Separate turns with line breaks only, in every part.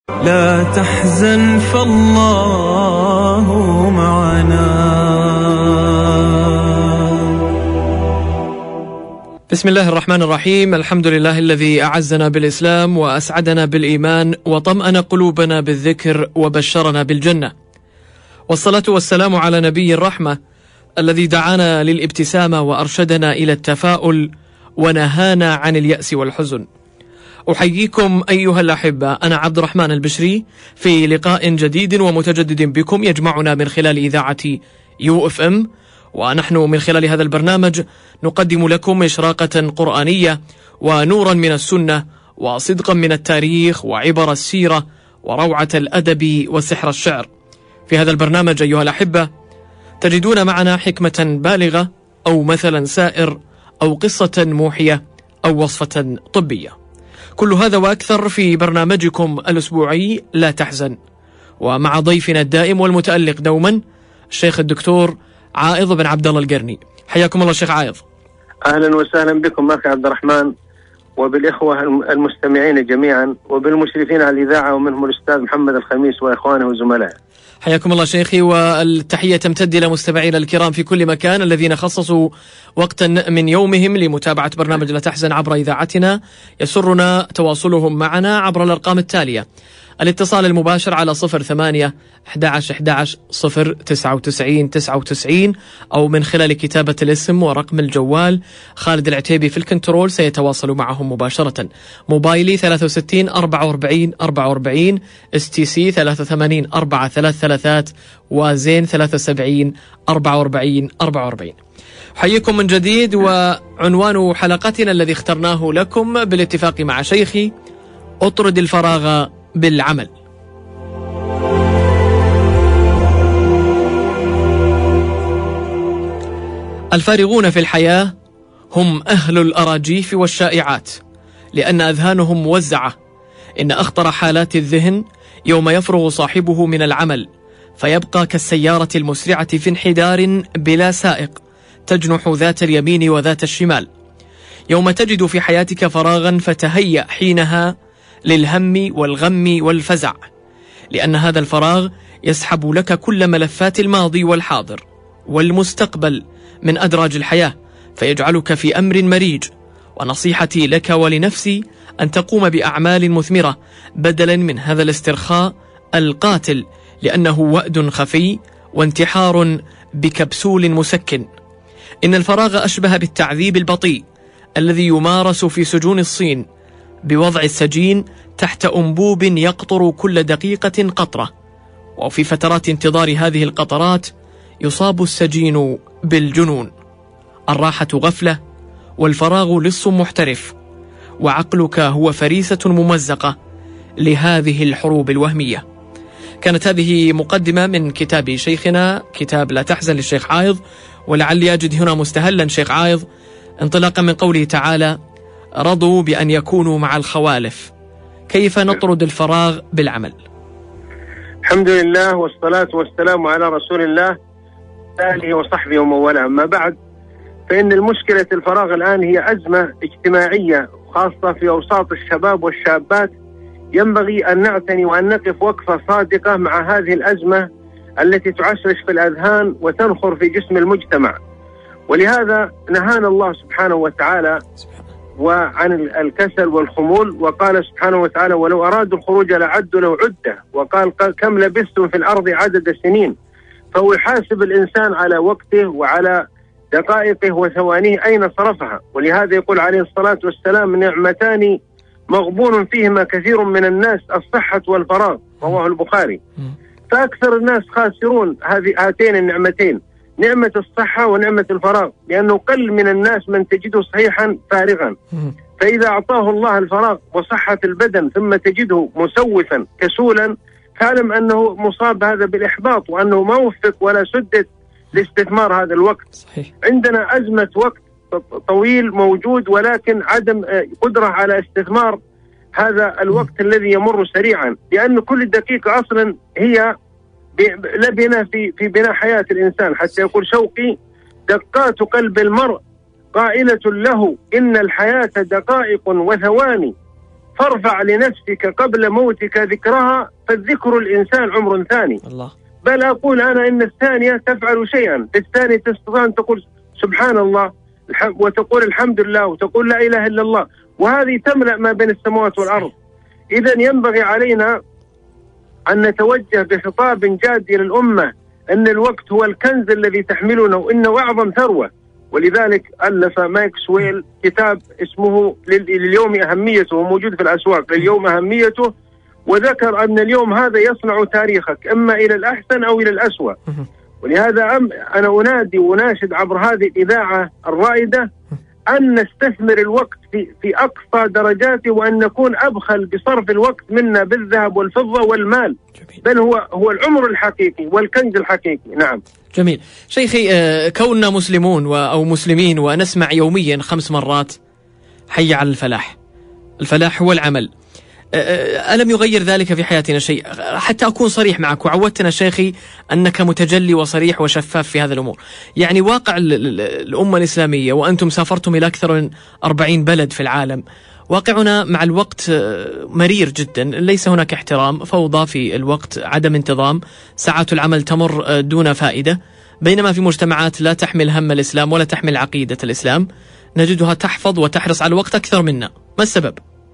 لا تحزن فالله معنا.
بسم الله الرحمن الرحيم. الحمد لله الذي أعزنا بالإسلام وأسعدنا بالإيمان وطمأن قلوبنا بالذكر وبشرنا بالجنة، والصلاة والسلام على نبي الرحمة الذي دعانا للابتسامة وأرشدنا إلى التفاؤل ونهانا عن اليأس والحزن. أحييكم أيها الأحبة، أنا عبد الرحمن البشري في لقاء جديد ومتجدد بكم يجمعنا من خلال إذاعة UFM، ونحن من خلال هذا البرنامج نقدم لكم إشراقة قرآنية ونورا من السنة وصدقا من التاريخ وعبر السيرة وروعة الأدب وسحر الشعر. في هذا البرنامج أيها الأحبة تجدون معنا حكمة بالغة أو مثلا سائر أو قصة موحية أو وصفة طبية، كل هذا وأكثر في برنامجكم الأسبوعي لا تحزن، ومع ضيفنا الدائم والمتألق دوما الشيخ الدكتور عائض بن عبد الله القرني. حياكم الله شيخ عائض.
أهلا وسهلا بكم أخي عبد الرحمن وبالإخوة المستمعين جميعا وبالمشرفين على الإذاعة ومنهم الأستاذ محمد الخميس وإخوانه وزملائه.
حياكم الله شيخي، والتحية تمتد إلى مستمعينا الكرام في كل مكان الذين خصصوا وقتا من يومهم لمتابعة برنامج لا تحزن عبر إذاعتنا. يسرنا تواصلهم معنا عبر الأرقام التالية: الاتصال المباشر على 08 11 11 099 99 أو من خلال كتابة الاسم ورقم الجوال. خالد العتيبي في الكنترول سيتواصل معهم مباشرة. موبايلي 63 44 44 STC 83 433 وزين 73 44 44. حييكم من جديد، وعنوان حلقتنا الذي اخترناه لكم بالاتفاق مع شيخي: اطرد الفراغ بالعمل. الفارغون في الحياة هم أهل الأراجيف والشائعات، لأن أذهانهم موزعة. إن أخطر حالات الذهن يوم يفرغ صاحبه من العمل فيبقى كالسيارة المسرعة في انحدار بلا سائق، تجنح ذات اليمين وذات الشمال. يوم تجد في حياتك فراغا فتهيأ حينها للهم والغم والفزع، لأن هذا الفراغ يسحب لك كل ملفات الماضي والحاضر والمستقبل من أدراج الحياة، فيجعلك في أمر مريج. ونصيحتي لك ولنفسي أن تقوم بأعمال مثمرة بدلا من هذا الاسترخاء القاتل، لأنه وأد خفي وانتحار بكبسول مسكن. إن الفراغ أشبه بالتعذيب البطيء الذي يمارس في سجون الصين بوضع السجين تحت أنبوب يقطر كل دقيقة قطرة، وفي فترات انتظار هذه القطرات يصاب السجين بالجنون. الراحة غفلة، والفراغ لص محترف، وعقلك هو فريسة ممزقة لهذه الحروب الوهمية. كانت هذه مقدمة من كتاب شيخنا، كتاب لا تحزن للشيخ عائض، ولعلي أجد هنا مستهلا شيخ عائض انطلاقا من قوله تعالى: رضوا بأن يكونوا مع الخوالف. كيف نطرد الفراغ بالعمل؟
الحمد لله والصلاة والسلام على رسول الله آله وصحبه ومن والاه. أما بعد، فإن المشكلة الفراغ الآن هي أزمة اجتماعية خاصة في أوساط الشباب والشابات. ينبغي أن نعتني وأن نقف وقفة صادقة مع هذه الأزمة التي تعشرش في الأذهان وتنخر في جسم المجتمع. ولهذا نهانا الله سبحانه وتعالى وعن الكسل والخمول، وقال سبحانه وتعالى: ولو أرادوا الخروج لعدوا له عدة، وقال كم لبثتم في الأرض عدد السنين. فهو يحاسب الإنسان على وقته وعلى دقائقه وثوانيه أين صرفها. ولهذا يقول عليه الصلاة والسلام: نعمتان مغبون فيهما كثير من الناس، الصحة والفراغ، رواه البخاري. فأكثر الناس خاسرون هاتين النعمتين، نعمة الصحة ونعمة الفراغ، لأنه قل من الناس من تجده صحيحا فارغا. فإذا أعطاه الله الفراغ وصحة البدن ثم تجده مسوفا كسولا، فاعلم أنه مصاب هذا بالإحباط، وأنه ما وفق ولا سدد لاستثمار هذا الوقت. صحيح. عندنا أزمة وقت طويل موجود، ولكن عدم قدرة على استثمار هذا الوقت الذي يمر سريعا، لأن كل دقيقة أصلا هي لبنة في بناء حياة الإنسان. حتى يقول شوقي: دقات قلب المرء قائلة له إن الحياة دقائق وثواني، فارفع لنفسك قبل موتك ذكرها، فالذكر الإنسان عمر ثاني.
الله.
بل أقول أنا إن الثانية تفعل شيئا، في الثانية تستطيع أن تقول سبحان الله وتقول الحمد لله وتقول لا إله إلا الله، وهذه تملأ ما بين السماوات والأرض. إذا ينبغي علينا أن نتوجه بخطاب جادي للأمة أن الوقت هو الكنز الذي تحملونه وإنه أعظم ثروة. ولذلك ألف ماكسويل كتاب اسمه لليوم أهميته، موجود في الأسواق، لليوم أهميته، وذكر أن اليوم هذا يصنع تاريخك إما إلى الأحسن أو إلى الأسوأ. ولهذا أنا أنادي وناشد عبر هذه الإذاعة الرائدة أن نستثمر الوقت في أقصى درجاته، وأن نكون أبخل بصرف الوقت منا بالذهب والفضة والمال. جميل. بل هو العمر الحقيقي والكنز الحقيقي. نعم.
جميل. شيخي، كوننا مسلمون أو مسلمين ونسمع يوميا 5 مرات حي على الفلاح، الفلاح هو العمل، ألم يغير ذلك في حياتنا شيء؟ حتى أكون صريح معك، وعودتنا شيخي أنك متجلي وصريح وشفاف في هذا الأمور. يعني واقع الأمة الإسلامية، وأنتم سافرتم إلى أكثر من 40 بلد في العالم، واقعنا مع الوقت مرير جدا، ليس هناك احترام، فوضى في الوقت، عدم انتظام، ساعات العمل تمر دون فائدة، بينما في مجتمعات لا تحمل هم الإسلام ولا تحمل عقيدة الإسلام نجدها تحفظ وتحرص على الوقت أكثر منا. ما السبب؟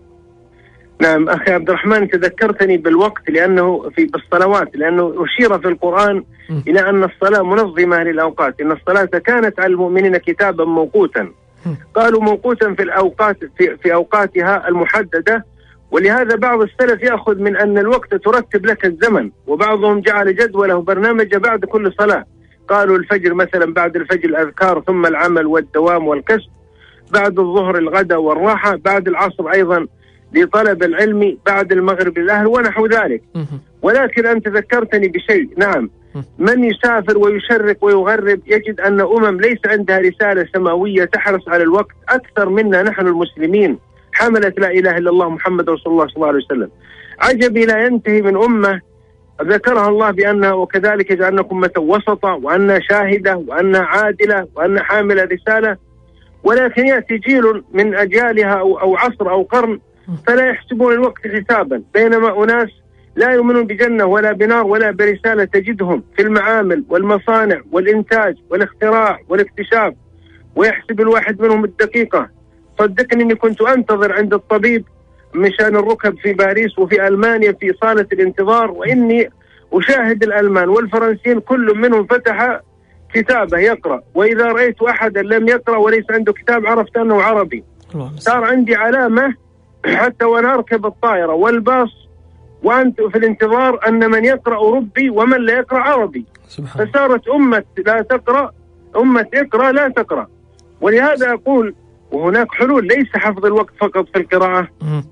نعم أخي عبد الرحمن، تذكرتني بالوقت لأنه بالصلوات، لأنه أشير في القرآن إلى أن الصلاة منظمة للأوقات، إن الصلاة كانت على المؤمنين كتابا موقوتا. قالوا موقوتا في الأوقات في أوقاتها المحددة. ولهذا بعض السلف يأخذ من أن الوقت ترتب لك الزمن، وبعضهم جعل جدوله برنامج بعد كل صلاة. قالوا الفجر مثلا، بعد الفجر الأذكار، ثم العمل والدوام والكسب، بعد الظهر الغداء والراحة، بعد العصر أيضا لطلب العلم، بعد المغرب للأهل، ونحو ذلك. ولكن أنت ذكرتني بشيء. نعم، من يسافر ويشرق ويغرب يجد أن ليس عندها رسالة سماوية تحرص على الوقت أكثر منا نحن المسلمين، حملت لا إله إلا الله محمد رسول الله صلى الله عليه وسلم. عجبي لا ينتهي من أمة ذكرها الله بأنها وكذلك جعلناكم أمة وسطا، وأنها شاهدة، وأنها عادلة، وأنها حاملة رسالة، ولكن يأتي جيل من أجيالها أو عصر أو قرن فلا يحسبون الوقت حسابا، بينما أناس لا يؤمنون بجنة ولا بنار ولا برسالة تجدهم في المعامل والمصانع والإنتاج والاختراع والاكتشاف، ويحسب الواحد منهم الدقيقة. صدقني أني كنت أنتظر عند الطبيب مشان الركب في باريس وفي ألمانيا في صالة الانتظار، وإني أشاهد الألمان والفرنسيين كل منهم فتح كتابه يقرأ، وإذا رأيت أحدا لم يقرأ وليس عنده كتاب عرفت أنه عربي. صار عندي علامة حتى وأنا أركب الطائرة والباص وأنت في الانتظار أن من يقرأ أوروبي ومن لا يقرأ عربي. فصارت أمة لا تقرأ، أمة اقرأ لا تقرأ. ولهذا أقول وهناك حلول، ليس حفظ الوقت فقط في القراءة،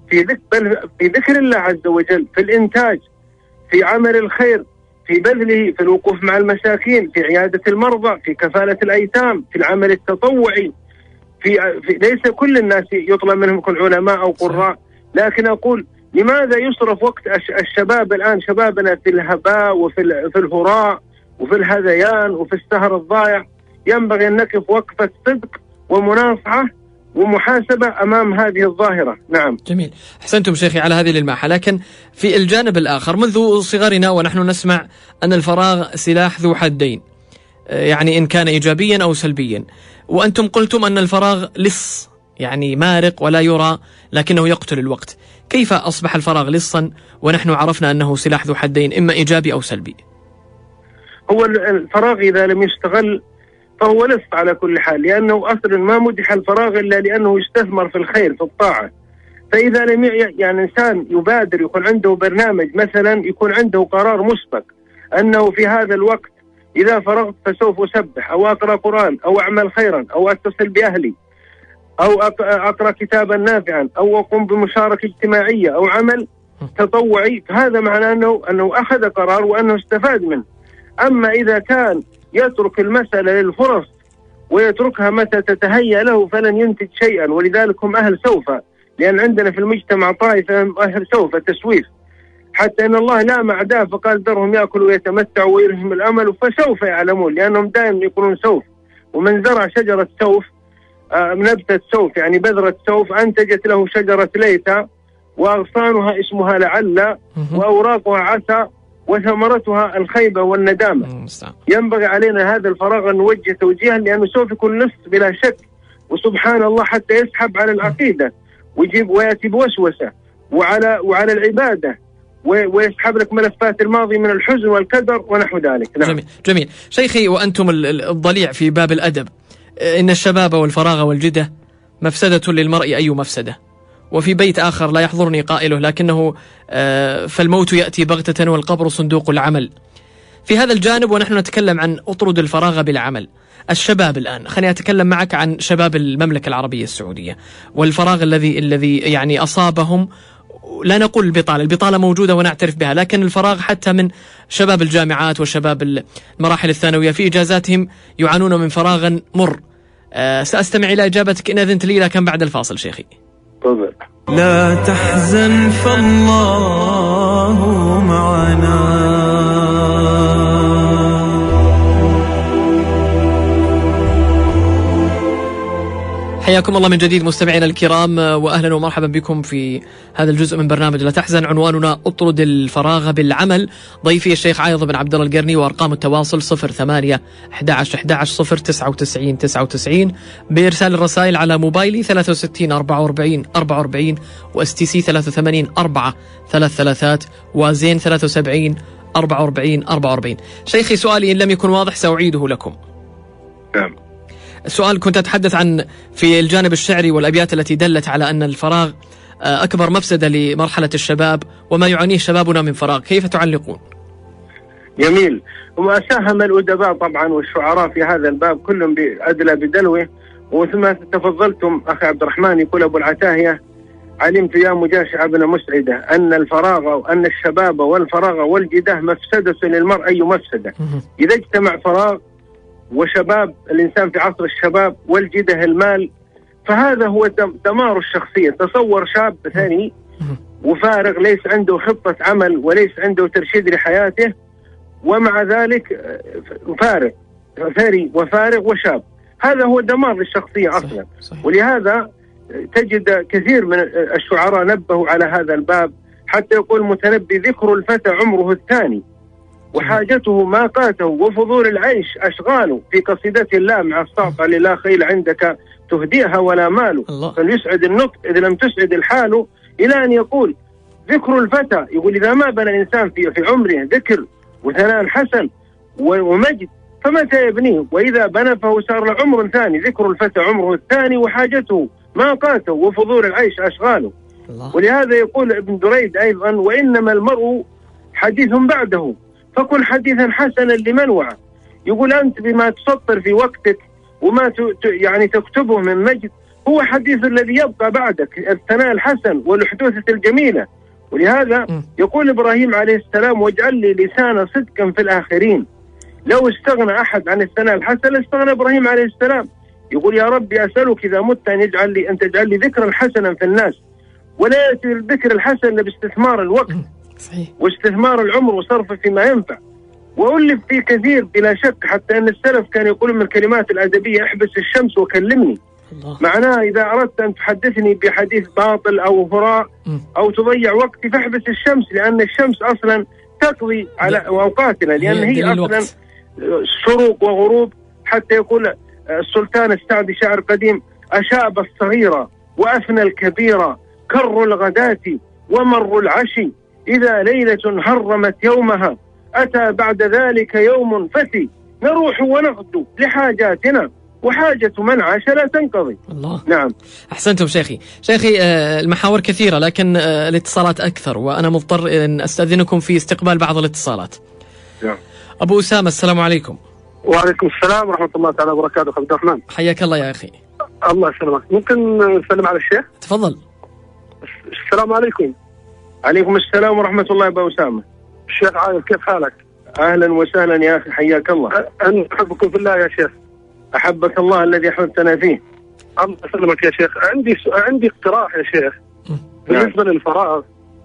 بل في ذكر الله عز وجل، في الإنتاج، في عمل الخير، في بذله، في الوقوف مع المساكين، في عيادة المرضى، في كفالة الأيتام، في العمل التطوعي، في ليس كل الناس يطلب منهم يكون علماء أو قراء، لكن أقول لماذا يصرف وقت الشباب الآن، شبابنا في الهباء وفي الهراء وفي الهذيان وفي السهر الضائع؟ ينبغي أن نقف وقفة صدق ومناصحة ومحاسبة أمام هذه الظاهرة. نعم.
جميل، أحسنتم شيخي على هذه الماحة. لكن في الجانب الآخر، منذ صغرنا ونحن نسمع أن الفراغ سلاح ذو حدين، يعني إن كان إيجابيا أو سلبيا، وأنتم قلتم أن الفراغ لص، يعني مارق ولا يرى لكنه يقتل الوقت. كيف أصبح الفراغ لصا ونحن عرفنا أنه سلاح ذو حدين، إما إيجابي أو سلبي؟
هو الفراغ إذا لم يستغل فهو لص على كل حال، لأنه أصلا ما مدح الفراغ إلا لأنه يستثمر في الخير في الطاعة. فإذا لم يعني إنسان يبادر، يكون عنده برنامج مثلا، يكون عنده قرار مسبق أنه في هذا الوقت إذا فرغت فسوف أسبح أو أقرأ قرآن أو أعمل خيرا أو أتصل بأهلي أو أقرأ كتابا نافعا أو أقوم بمشاركة اجتماعية أو عمل تطوعي، فهذا معناه أنه أخذ قرار وأنه استفاد منه. أما إذا كان يترك المسألة للفرص ويتركها متى تتهيأ له فلن ينتج شيئا. ولذلك هم أهل سوف، لأن عندنا في المجتمع طائفة أهل سوف تسويف، حتى أن الله لام أعداء فقال ذرهم يأكلوا ويتمتعوا ويلهم الأمل فسوف يعلمون، لأنهم دائما يقولون سوف. ومن زرع شجرة سوف، نبتة سوف يعني بذرة سوف، أنتجت له شجرة ليتا وأغصانها اسمها لعل، وأوراقها عسى، وثمرتها الخيبة والندامة. ينبغي علينا هذا الفراغ أن نوجه توجيها، لأنه سوف يكون نص بلا شك، وسبحان الله حتى يسحب على العقيدة ويأتي بوسوسة وعلى العبادة، ويسحب لك ملفات الماضي من الحزن والكدر ونحو ذلك. نعم.
جميل. شيخي، وأنتم الضليع في باب الأدب، إن الشباب والفراغ والجدة مفسدة للمرء أي مفسدة. وفي بيت آخر لا يحضرني قائله لكنه فالموت يأتي بغتة والقبر صندوق العمل. في هذا الجانب ونحن نتكلم عن أطرد الفراغ بالعمل، الشباب الآن، خليني أتكلم معك عن شباب المملكة العربية السعودية والفراغ الذي يعني أصابهم. لا نقول البطالة موجودة ونعترف بها، لكن الفراغ حتى من شباب الجامعات وشباب المراحل الثانوية في إجازاتهم يعانون من فراغ مر. سأستمع إلى إجابتك إن أذنت لي، لكن بعد الفاصل شيخي.
طبعا.
لا تحزن فالله معنا.
حياكم الله من جديد مستمعينا الكرام، وأهلا ومرحبا بكم في هذا الجزء من برنامج لا تحزن. عنواننا أطرد الفراغ بالعمل. ضيفي الشيخ عايض بن عبد الله القرني، وأرقام التواصل 08 11 11 099 99، بإرسال الرسائل على موبايلي 63 44 44 وSTC 83 4 33 وزين 73 44 44. شيخي، سؤالي إن لم يكن واضح سأعيده لكم.
نعم.
السؤال كنت أتحدث عن في الجانب الشعري والأبيات التي دلت على أن الفراغ أكبر مفسدة لمرحلة الشباب وما يعانيه شبابنا من فراغ، كيف تعلقون؟
جميل. وما ساهم الأدباء طبعا والشعراء في هذا الباب كلهم أدلى بدلوه، وثم تفضلتم أخي عبد الرحمن يقول أبو العتاهية: علمت يا مجاشع بن مسعدة أن الفراغ وأن الشباب والفراغ والجده مفسدة للمرء أي مفسدة. إذا اجتمع فراغ وشباب الإنسان في عصر الشباب والجده المال، فهذا هو دمار الشخصية. تصور شاب ثاني وفارغ، ليس عنده خطة عمل وليس عنده ترشيد لحياته، ومع ذلك ثري وفارغ وشاب، هذا هو دمار للشخصية أصلا. صحيح. ولهذا تجد كثير من الشعراء نبهوا على هذا الباب، حتى يقول المتنبي: ذكر الفتى عمره الثاني وحاجته ما قاته وفضول العيش أشغاله، في قصيدة الله مع الساقة للا خيل عندك تهديها ولا مال، فليسعد النطق إذا لم تسعد الحال، إلى أن يقول ذكر الفتى، يقول إذا ما بنى الإنسان في عمره ذكر وثناء حسن ومجد فمتى يبنيه؟ وإذا بنى فهو صار له عمر ثاني. ذكر الفتى عمره الثاني وحاجته ما قاته وفضول العيش أشغاله. ولهذا يقول ابن دريد أيضا: وإنما المرء حديث بعده فكن حديثا حسنا لمن وعى. يقول أنت بما تسطر في وقتك وما يعني تكتبه من مجد هو حديث الذي يبقى بعدك، الثناء الحسن والحدوثة الجميلة. ولهذا يقول إبراهيم عليه السلام: واجعل لي لسان صدق في الآخرين. لو استغنى أحد عن الثناء الحسن استغنى إبراهيم عليه السلام. يقول: يا ربي أسألك إذا مت أن تجعل لي ذكرا حسنا في الناس، ولا يأتي الذكر الحسن إلا باستثمار الوقت. صحيح. واستثمار العمر وصرفه فيما ينفع. وألف فيه كثير بلا شك، حتى أن السلف كان يقول من الكلمات الأدبية: احبس الشمس وكلمني. الله. معناه إذا أردت أن تحدثني بحديث باطل أو هراء أو تضيع وقتي فاحبس الشمس، لأن الشمس أصلا تقضي على أوقاتنا، لأن هي أصلا شروق وغروب. حتى يقول السلطان السعدي شاعر قديم: أشاب الصغيرة وأفنى الكبيرة، كر الغداة ومر العشي، إذا ليلة هرمت يومها أتى بعد ذلك يوم فتي، نروح ونغدو لحاجاتنا وحاجة من عاش لا تنقضي. الله. نعم.
أحسنتم شيخي. المحاور كثيرة لكن الاتصالات أكثر، وأنا مضطر أن أستأذنكم في استقبال بعض الاتصالات.
نعم.
أبو أسامة، السلام عليكم.
وعليكم السلام ورحمة الله تعالى وبركاته. عبد الرحمن،
حياك الله يا أخي.
الله يسلمك. ممكن نسلم على الشيخ؟
تفضل.
السلام عليكم.
عليكم السلام ورحمة الله. أبو أسامة،
الشيخ عايض، كيف حالك؟
أهلا وسهلا يا أخي، حياك الله.
أنا أحبكم في الله يا شيخ.
أحبك الله الذي أحببتنا فيه.
الله يسلمك يا شيخ. عندي اقتراح يا شيخ بالنسبة للفراغ.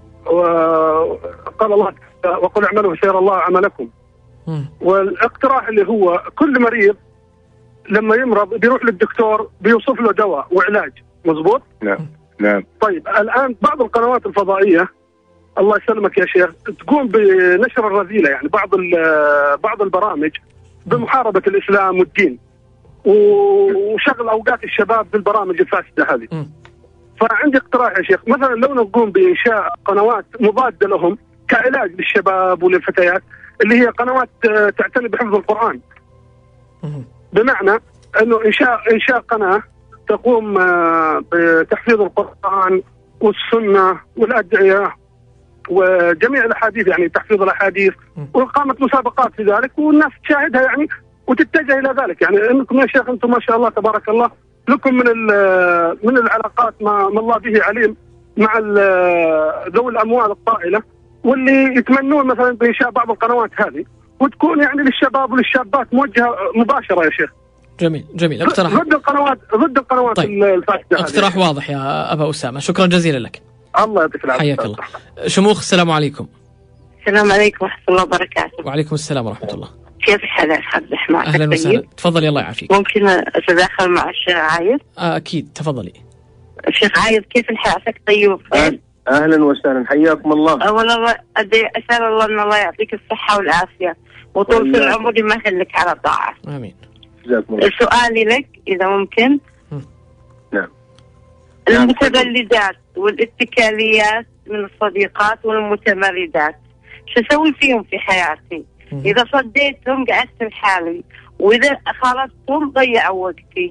وقال الله: وقل اعملوا فسيرى الله عملكم. والاقتراح اللي هو كل مريض لما يمرض بيروح للدكتور بيوصف له دواء وعلاج، مزبوط؟
نعم. نعم.
طيب الآن بعض القنوات الفضائية الله يسلمك يا شيخ تقوم بنشر الرذيلة، يعني بعض البرامج بمحاربة الإسلام والدين وشغل أوقات الشباب بالبرامج الفاسدة هذه. فعندي اقتراح يا شيخ، مثلا لو نقوم بإنشاء قنوات مضادة لهم كعلاج للشباب وللفتيات، اللي هي قنوات تعتني بحفظ القرآن. بمعنى أنه إنشاء قناة تقوم بتحفيظ القرآن والسنة والأدعية وجميع الأحاديث، يعني تحفيظ الأحاديث، وإقامة مسابقات في ذلك والناس تشاهدها يعني وتتجه إلى ذلك. يعني أنكم يا شيخ أنتم ما شاء الله تبارك الله لكم من العلاقات ما الله به عليم مع ذوي الأموال الطائلة، واللي يتمنون مثلا بإنشاء بعض القنوات هذه وتكون يعني للشباب وللشابات موجهة مباشرة يا شيخ.
جميل اقتراح
ضد القنوات
طيب.
الفاسدة.
اقتراح واضح يا أبا أسامة، شكرا جزيلا لك.
الله يعطيك العافية.
حياك الله. شموخ السلام عليكم.
السلام عليكم ورحمة الله وبركاته.
وعليكم السلام ورحمة الله.
كيف حالك عبد الرحمن؟
أهلا وسهلا، تفضلي الله يعافيك.
ممكن أتداخل مع الشيخ عايض؟
أكيد تفضلي.
الشيخ عايض كيف حالك؟ طيب
أهلا وسهلا، حياكم الله.
أولا أسأل الله أن الله يعطيك الصحة والعافية وطول في العمر ما يخليك على الطاعة.
آمين.
جزاكم الله.
سؤالي لك إذا ممكن.
نعم.
المتبلدات والاتكاليات من الصديقات والمتمردات شو أسوي فيهم في حياتي؟ إذا صديتهم قعدت لحالي، وإذا خالفتهم ضيعوا وقتي.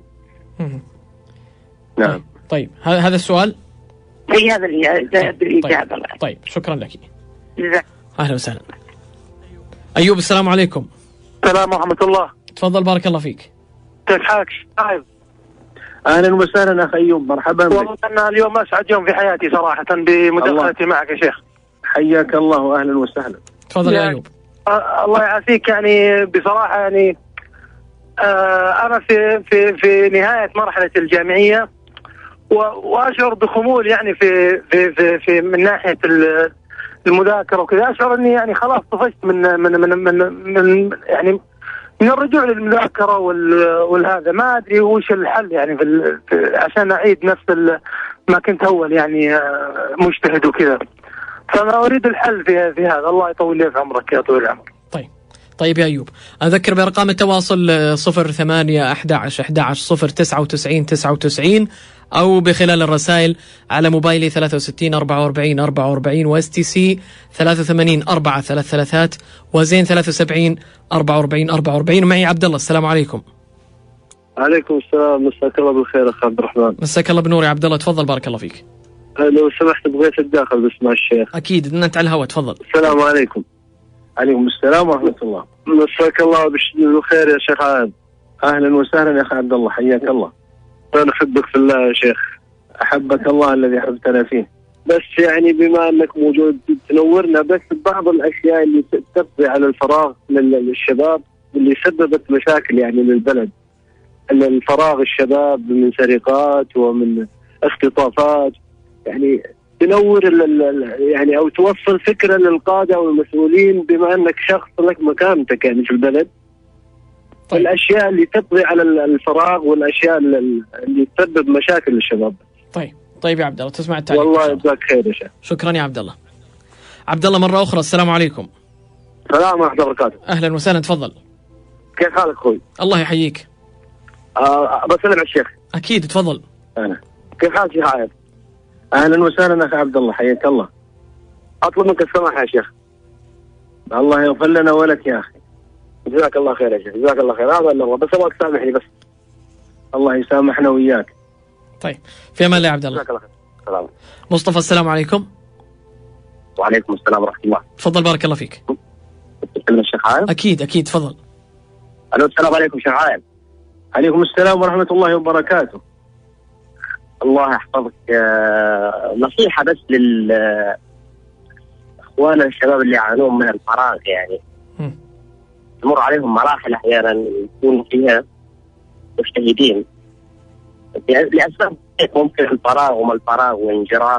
نعم.
طيب هذا السؤال؟
أي هذا الإجابة.
طيب شكرا لك.
جزاك.
أهلا وسهلا. أيوب السلام عليكم.
السلام ورحمة الله.
تفضل بارك الله فيك.
كيف حالك؟
أهلا وسهلا أخ أيوب، مرحبا بك.
والله أنا اليوم أسعد يوم في حياتي صراحة بمداخلتي معك يا شيخ.
حياك الله وأهلا وسهلا.
تفضل يا أيوب.
الله يعافيك. يعني بصراحة يعني أنا في نهاية مرحلة الجامعية وأشعر بخمول يعني في من ناحية المذاكرة وكذا. أشعر إني يعني خلاص طفشت من يعني من الرجوع للمذاكرة والهذا. ما أدري وش الحل يعني عشان أعيد نفس ما كنت أول يعني مجتهد وكذا. فأنا أريد الحل في هذا. الله يطول لي في عمرك يا طويل العمر.
طيب يا أيوب، أذكر بأرقام التواصل 0811109999 أو بخلال الرسائل على موبايلي 63 44 44 و STC 83 433 وزين 73 44 44. ومعي عبد الله. السلام عليكم.
عليكم السلام، مساك الله بالخير أخ عبد الرحمن.
مساك الله بنور يا عبد الله، تفضل بارك الله فيك.
لو سمحت بغيت أتداخل بس مع الشيخ.
أكيد أنت على الهواء، تفضل.
السلام عليكم.
عليكم السلام ورحمة الله.
مساك الله بالخير يا شيخ عاد.
أهلا وسهلا يا أخي عبد الله، حياك الله.
أنا أحبك في الله يا شيخ.
أحبك الله الذي أحببتنا فيه.
بس يعني بما أنك موجود تنورنا بس بعض الأشياء اللي تقضي على الفراغ للشباب اللي سببت مشاكل يعني للبلد. الفراغ الشباب من سرقات ومن اختطافات، يعني تنور يعني او توصل فكره للقاده والمسؤولين بما انك شخص لك مكانتك يعني في البلد. طيب. الاشياء اللي تقضي على الفراغ والاشياء اللي تسبب مشاكل للشباب.
طيب يا عبد الله، تسمع التعليق.
والله يجزاك خير يا شيخ.
شكرا يا عبد الله. عبد الله مرة أخرى السلام عليكم.
السلام ورحمة الله وبركاته.
أهلا وسهلا، تفضل.
كيف حالك أخوي؟
الله يحييك.
بسلم على الشيخ.
أكيد تفضل.
أنا.
كيف حالك يا عايض؟
أهلا وسهلا أخي عبد الله، حياك الله.
أطلب منك السماح يا شيخ.
الله يغفر لنا ولك يا أخي.
جزاك الله خير يا شيخ، جزاك الله خير. هذا الله، بس أبغاك تسامحني بس.
الله يسامحنا وإياك.
طيب في أمان الله يا عبد الله.
جزاك الله خير. سلام.
مصطفى السلام عليكم.
وعليكم السلام ورحمة الله.
تفضل بارك الله فيك.
تكلم الشيخ عايض؟
أكيد تفضل.
ألو السلام عليكم شيخ عايض.
عليكم السلام ورحمة الله وبركاته.
الله يحفظك. نصيحة بس إخواننا الشباب اللي يعانون من الفراغ، يعني تمر عليهم مراحل أحيانا يكون فيها مجتهدين لأسباب ممكن الفراغ وما الفراغ وانجراف.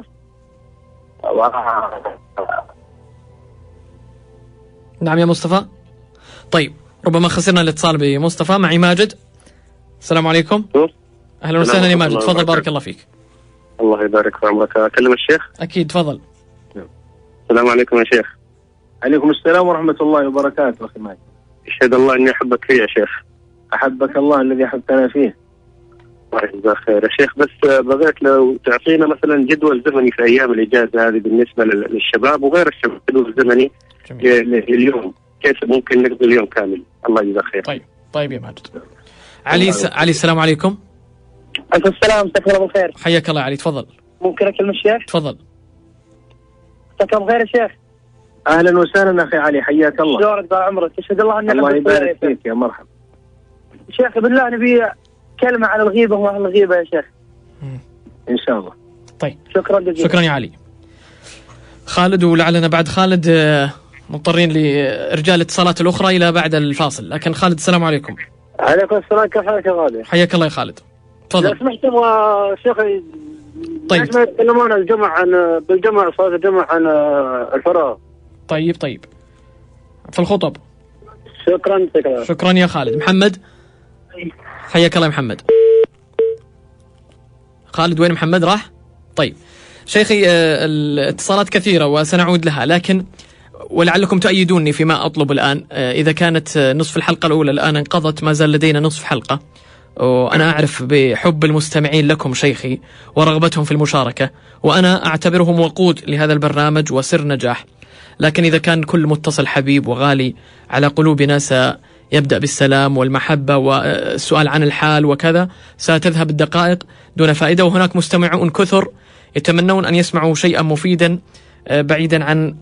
نعم يا مصطفى. طيب ربما خسرنا الاتصال بمصطفى. معي ماجد. السلام عليكم. أهلا وسهلا يا ماجد، تفضل بارك الله فيك.
الله يبارك في عمرك. أكلم الشيخ؟
أكيد تفضل.
السلام عليكم يا شيخ.
عليكم السلام ورحمة الله وبركاته. أخي ماجد،
أشهد الله إني أحبك فيه يا شيخ.
أحبك الله الذي أحبتنا فيه.
الله يجزاك خير يا شيخ. بس بغيت لو تعطينا مثلا جدول زمني في أيام الإجازة هذه بالنسبة للشباب وغير الشباب، جدول زمني لليوم، كيف ممكن نقضي اليوم كامل. الله يجزاك خير.
طيب يا ماجد. علي السلام عليكم.
عليكم السلام، مساك الله بالخير.
حياك الله علي، تفضل.
ممكن أكلم الشيخ؟
تفضل.
مساك الله بالخير يا شيخ.
أهلا وسهلا أخي علي، حياك الله.
شلونك طال عمرك؟ أشهد الله أني
الله يبارك فيك يا مرحبا.
شيخ بالله نبي كلمة عن الغيبة وأهل الغيبة يا شيخ.
إن شاء الله.
طيب
شكرا جزيلا.
شكرا يا علي. خالد، ولعلنا بعد خالد مضطرين لإرجاع الاتصالات الأخرى إلى بعد الفاصل، لكن خالد السلام عليكم.
عليكم السلام، كيف حالك يا غالي؟
حياك الله يا خالد، تفضل.
لو سمحت ابغى شيخ،
طيب.
ليش ما يتكلمون الجمع عن بالجمع، صلاة الجمع عن الفراغ؟
طيب في الخطب.
شكرا.
شكرا يا خالد. محمد، حياك الله يا محمد. خالد وين محمد راح؟ طيب شيخي، الاتصالات كثيرة وسنعود لها، لكن ولعلكم تؤيدوني فيما أطلب الآن. إذا كانت نصف الحلقة الأولى الآن انقضت، ما زال لدينا نصف حلقة، وأنا أعرف بحب المستمعين لكم شيخي ورغبتهم في المشاركة، وأنا أعتبرهم وقود لهذا البرنامج وسر نجاح. لكن إذا كان كل متصل حبيب وغالي على قلوبنا سيبدأ بالسلام والمحبة والسؤال عن الحال وكذا، ستذهب الدقائق دون فائدة، وهناك مستمعون كثر يتمنون أن يسمعوا شيئا مفيدا بعيدا عن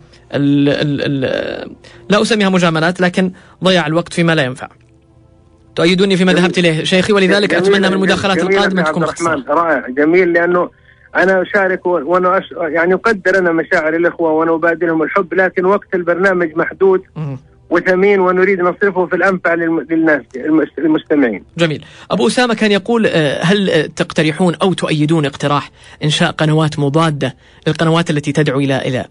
لا أسميها مجاملات، لكن ضياع الوقت فيما لا ينفع. تؤيدوني فيما ذهبت إليه شيخي، ولذلك أتمنى من المداخلات القادمة تكون مختصرة.
رائع، جميل، لأنه أنا أشارك وأنا يعني أقدر أنا مشاعر الإخوة وأنا أبادلهم الحب، لكن وقت البرنامج محدود وثمين، ونريد نصرفه في الأنفع للناس المستمعين.
جميل. أبو أسامة كان يقول هل تقترحون أو تؤيدون اقتراح إنشاء قنوات مضادة للقنوات التي تدعو إلى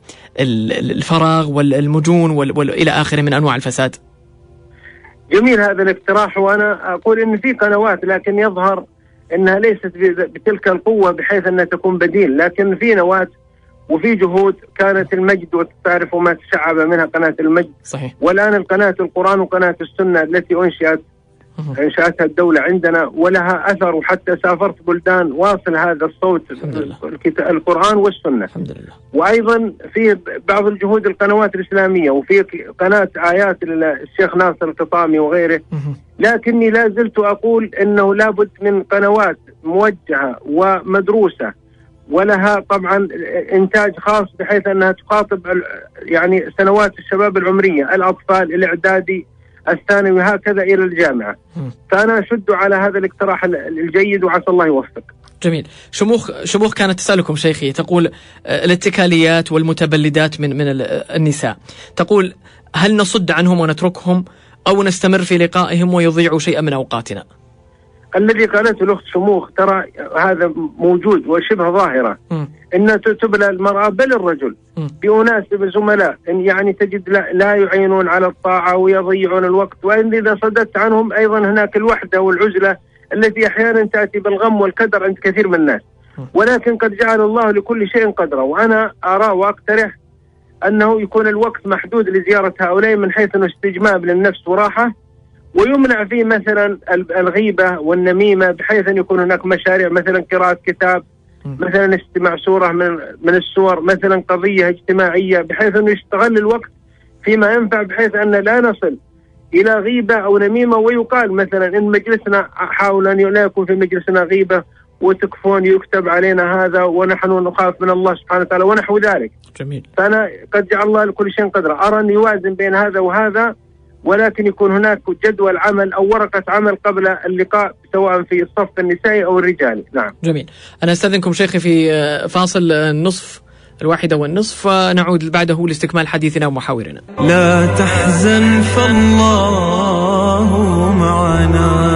الفراغ والمجون وإلى آخره من أنواع الفساد؟
جميل هذا الاقتراح، وأنا أقول إن في قنوات لكن يظهر أنها ليست بتلك القوة بحيث أنها تكون بديل، لكن في نواة وفي جهود. كانت المجد وتعرف ما تشعب منها قناة المجد،
صحيح.
والآن القناة القرآن وقناة السنة التي أنشأتها الدولة عندنا ولها أثر، وحتى سافرت بلدان واصل هذا الصوت، القرآن والسنة.
الحمد لله.
وأيضا في بعض الجهود القنوات الإسلامية، وفي قناة آيات للشيخ ناصر القطامي وغيره. لكني لا زلت أقول أنه لابد من قنوات موجهة ومدروسة ولها طبعا إنتاج خاص، بحيث أنها تخاطب يعني سنوات الشباب العمرية، الأطفال، الإعدادي، الثانوي، هكذا إلى الجامعة. فأنا أشد على هذا الاقتراح الجيد، وعسى الله يوفق.
جميل. شموخ كانت تسألكم شيخي، تقول الاتكاليات والمتبلدات من النساء، تقول هل نصد عنهم ونتركهم أو نستمر في لقائهم ويضيعوا شيئا من أوقاتنا؟
الذي قالته الأخت شموخ ترى هذا موجود وشبه ظاهرة، إن تبلى المرأة بل الرجل بأناس زملاء يعني تجد لا يعينون على الطاعة ويضيعون الوقت، وإن إذا صددت عنهم أيضا هناك الوحدة والعزلة التي أحيانا تأتي بالغم والكدر عند كثير من الناس. ولكن قد جعل الله لكل شيء قدرا، وأنا أرى وأقترح أنه يكون الوقت محدود لزيارة هؤلاء، من حيث أنه استجمام للنفس وراحة، ويمنع فيه مثلا الغيبة والنميمة، بحيث أن يكون هناك مشاريع مثلا قراءة كتاب، مثلا استماع سورة من السور، مثلا قضية اجتماعية، بحيث أنه يستغل الوقت فيما ينفع، بحيث أن لا نصل إلى غيبة أو نميمة. ويقال مثلا إن مجلسنا حاول أن لا يكون في مجلسنا غيبة وتكفون يكتب علينا هذا ونحن نخاف من الله سبحانه وتعالى ونحو ذلك.
جميل.
فأنا قد جعل الله لكل شيء قدرا، أرى أن يوازن بين هذا وهذا، ولكن يكون هناك جدول عمل أو ورقة عمل قبل اللقاء، سواء في الصف النسائي أو الرجالي. نعم.
جميل. أنا أستاذنكم شيخي في فاصل النصف، 1:30، ونعود بعده لاستكمال حديثنا ومحاورنا.
لا تحزن فالله معنا.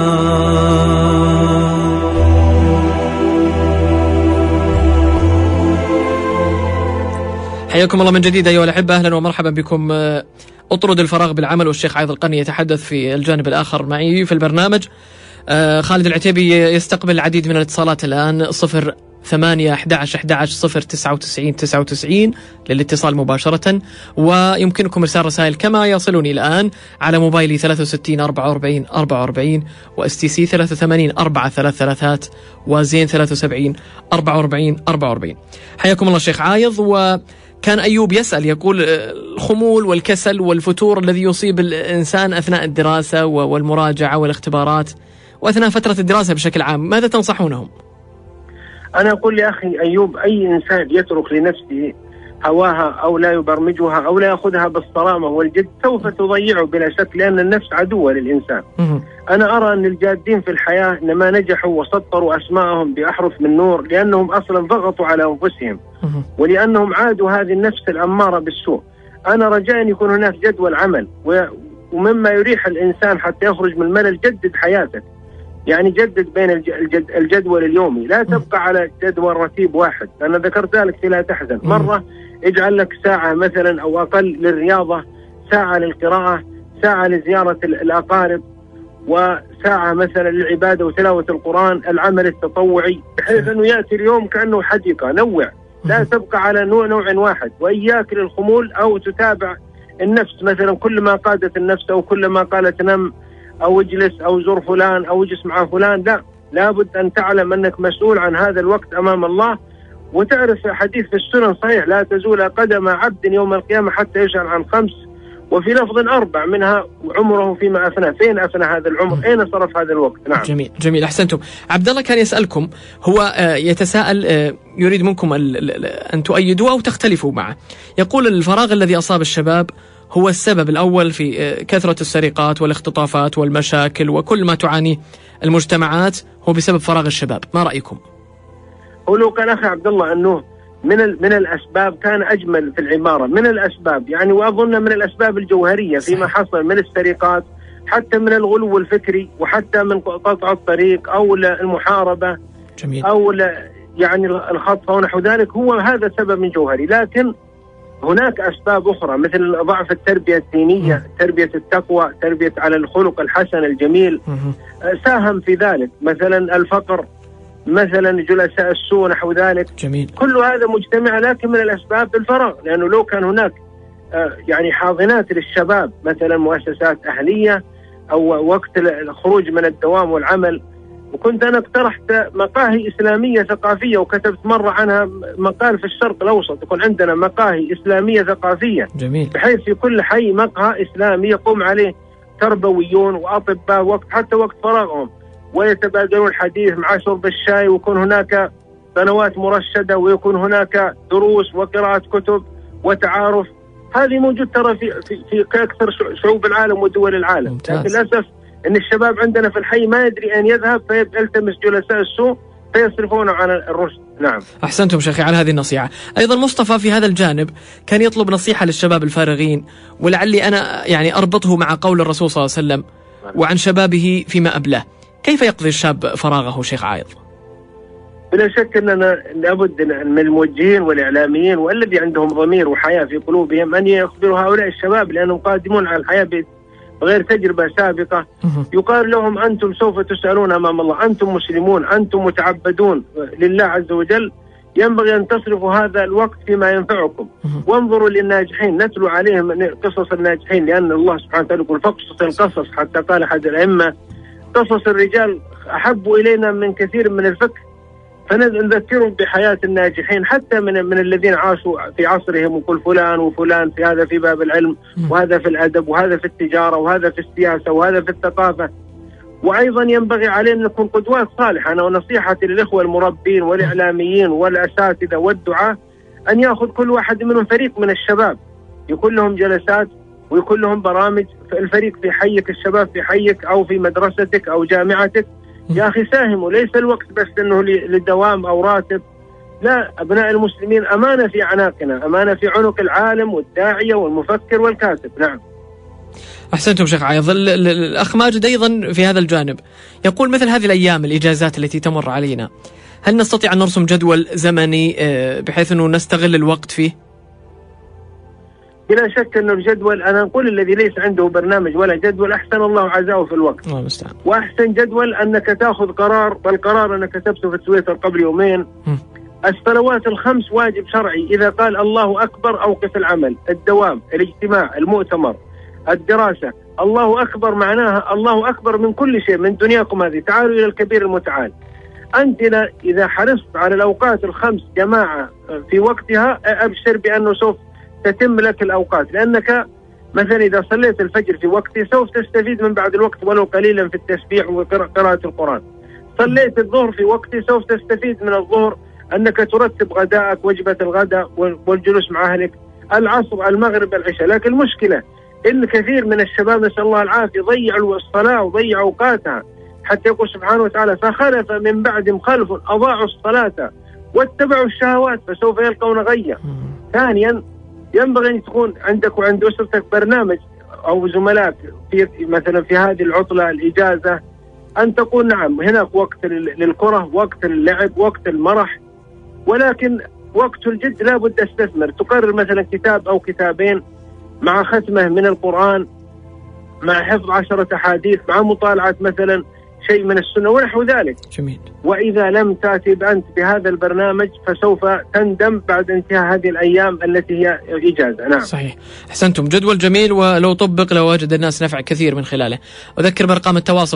حياكم الله من جديد أيها الأحبة، أهلا ومرحبا بكم. أطرد الفراغ بالعمل، والشيخ عايض القرني يتحدث في الجانب الآخر معي في البرنامج. خالد العتيبي يستقبل العديد من الاتصالات الآن. 8-11-11-099 للاتصال مباشرة، ويمكنكم إرسال رسائل كما يصلوني الآن على موبايلي 63 44 44 وSTC 83 433 وزين 73 44 44. حياكم الله شيخ عايض. وكان أيوب يسأل يقول الخمول والكسل والفتور الذي يصيب الإنسان أثناء الدراسة والمراجعة والاختبارات وأثناء فترة الدراسة بشكل عام، ماذا تنصحونهم؟
أنا أقول لأخي أيوب، أي إنسان يترك لنفسه هواها أو لا يبرمجها أو لا يأخذها بالصرامة والجد سوف تضيعه بلا شك، لأن النفس عدوة للإنسان. أنا أرى أن الجادين في الحياة إنما نجحوا وسطروا أسماءهم بأحرف من نور لأنهم أصلا ضغطوا على أنفسهم ولأنهم عادوا هذه النفس الأمارة بالسوء. أنا رجاء أن يكون هناك جدول عمل ومما يريح الإنسان حتى يخرج من الملل، جدد حياتك، يعني جدد بين الجدول اليومي، لا تبقى على جدول رتيب واحد. أنا ذكرت ذلك في لا تحزن. مرة اجعل لك ساعة مثلا أو أقل للرياضة، ساعة للقراءة، ساعة لزيارة الأقارب، وساعة مثلا للعبادة وتلاوة القرآن، العمل التطوعي، بحيث أنه يأتي اليوم كأنه حديقة. نوع، لا تبقى على نوع واحد، وإياك للخمول أو تتابع النفس. مثلا كل ما قادت النفس أو كل ما قالت نم أو اجلس أو زر فلان أو اجلس مع فلان، لا، لابد أن تعلم أنك مسؤول عن هذا الوقت أمام الله. وتعرف حديث في السنن صحيح: لا تزول قدم عبد يوم القيامة حتى يسأل عن 5، وفي لفظ 4 منها عمره فيما أفنى. فين أفنى هذا العمر؟ أين صرف هذا الوقت؟ نعم.
جميل أحسنتم. عبد الله كان يسألكم، هو يتساءل، يريد منكم أن تؤيدوا أو تختلفوا معه. يقول الفراغ الذي أصاب الشباب هو السبب الأول في كثرة السرقات والاختطافات والمشاكل وكل ما تعانيه المجتمعات هو بسبب فراغ الشباب، ما رأيكم؟
ولو كان أخي عبد الله أنه من الأسباب كان أجمل في العبارة، من الأسباب يعني، وأظن من الأسباب الجوهرية فيما حصل من السرقات، حتى من الغلو الفكري، وحتى من قطع الطريق أو المحاربة.
جميل.
أو يعني الخطف ونحو ذلك، هو هذا سبب من جوهري. لكن هناك أسباب أخرى مثل ضعف التربية الدينية، تربية التقوى، تربية على الخلق الحسن الجميل، ساهم في ذلك. مثلا الفقر، مثلا جلساء السوء نحو ذلك.
جميل.
كل هذا مجتمع، لكن من الأسباب الفراغ. لأنه لو كان هناك يعني حاضنات للشباب، مثلا مؤسسات أهلية أو وقت الخروج من الدوام والعمل، وكنت أنا اقترحت مقاهي إسلامية ثقافية، وكتبت مرة عنها مقال في الشرق الأوسط، يكون عندنا مقاهي إسلامية ثقافية.
جميل.
بحيث في كل حي مقهى إسلامي يقوم عليه تربويون وأطباء حتى وقت فراغهم، ويتبادلون الحديث مع شرب الشاي، ويكون هناك قنوات مرشدة، ويكون هناك دروس وقراءة كتب وتعارف. هذه موجود ترى في أكثر شعوب العالم ودول العالم.
ممتاز.
لكن للأسف أن الشباب عندنا في الحي ما يدري أن يذهب، فيلتمس جلساء السوء فيصرفونه عن الرشد. نعم.
أحسنتم شيخي على هذه النصيحة. أيضا مصطفى في هذا الجانب كان يطلب نصيحة للشباب الفارغين، ولعلي أنا يعني أربطه مع قول الرسول صلى الله عليه وسلم: وعن شبابه فيما أبلاه. كيف يقضي الشاب فراغه شيخ عايض؟
بلا شك أننا لابد من الموجهين والإعلاميين والذي عندهم ضمير وحياة في قلوبهم أن يخبروا هؤلاء الشباب، لأنهم قادمون على الحياة بغير تجربة سابقة. يقال لهم: أنتم سوف تسألون أمام الله، أنتم مسلمون، أنتم متعبدون لله عز وجل، ينبغي أن تصرفوا هذا الوقت فيما ينفعكم. وانظروا للناجحين، نتلو عليهم قصص الناجحين، لأن الله سبحانه وتعالى يقول: فاقصص القصص، حتى قال أحد الأئمة: قصص الرجال أحب إلينا من كثير من الفكر. فنذكرهم بحياة الناجحين، حتى من الذين عاشوا في عصرهم، وكل فلان وفلان، في هذا في باب العلم، وهذا في الأدب، وهذا في التجارة، وهذا في السياسة، وهذا في الثقافة. وأيضا ينبغي علينا أن نكون قدوات صالحة. أنا ونصيحتي للإخوة المربين والإعلاميين والأساتذة والدعاة أن يأخذ كل واحد منهم فريق من الشباب، يكون لهم جلسات ويكون لهم برامج. الفريق في حيك، الشباب في حيك أو في مدرستك أو جامعتك. يا أخي ساهموا، ليس الوقت بس أنه للدوام أو راتب. لا، أبناء المسلمين أمانة في أعناقنا، أمانة في عنق العالم والداعية والمفكر والكاتب. نعم.
أحسنتم شيخ عايض. الأخ ماجد أيضا في هذا الجانب يقول: مثل هذه الأيام الإجازات التي تمر علينا، هل نستطيع أن نرسم جدول زمني بحيث أنه نستغل الوقت فيه؟
بلا شك أنه الجدول، أنا أقول الذي ليس عنده برنامج ولا جدول أحسن الله عزاه في الوقت.
الله المستعان.
وأحسن جدول أنك تأخذ قرار، والقرار أنا كتبته في تويتر قبل يومين. الصلوات الخمس واجب شرعي، إذا قال الله أكبر أوقف العمل، الدوام، الاجتماع، المؤتمر، الدراسة. الله أكبر معناها الله أكبر من كل شيء، من دنياكم هذه، تعالوا إلى الكبير المتعال. أنت إذا حرصت على الأوقات الخمس جماعة في وقتها، أبشر بأنه سوف تتم لك الأوقات، لأنك مثلا إذا صليت الفجر في وقته سوف تستفيد من بعد الوقت ولو قليلا في التسبيح وقراءة القرآن. صليت الظهر في وقته سوف تستفيد من الظهر أنك ترتب غداءك، وجبة الغداء والجلوس مع أهلك. العصر، المغرب، العشاء. لكن المشكلة إن كثير من الشباب نسأل الله العافية ضيعوا الصلاة وضيعوا أوقاتها، حتى يقول سبحانه وتعالى فخلف من بعدهم خلف أضاعوا الصلاة واتبعوا الشهوات فسوف يلقون غيا. ثانيا ينبغي أن تكون عندك وعند أسرتك برنامج أو زملائك في مثلا في هذه العطلة الإجازة، أن تقول نعم هناك وقت للكرة، وقت اللعب، وقت المرح، ولكن وقت الجد لا بد استثمر. تقرر مثلا كتاب أو كتابين مع ختمة من القرآن، مع حفظ 10 أحاديث، مع مطالعة مثلا شيء من السنة ونحو ذلك.
جميل.
وإذا لم تأتي أنت بهذا البرنامج فسوف تندم بعد انتهاء هذه الأيام التي هي إجازة. نعم
صحيح، أحسنتم، جدول جميل ولو طبق لوجد الناس نفع كثير من خلاله. أذكر بأرقام التواصل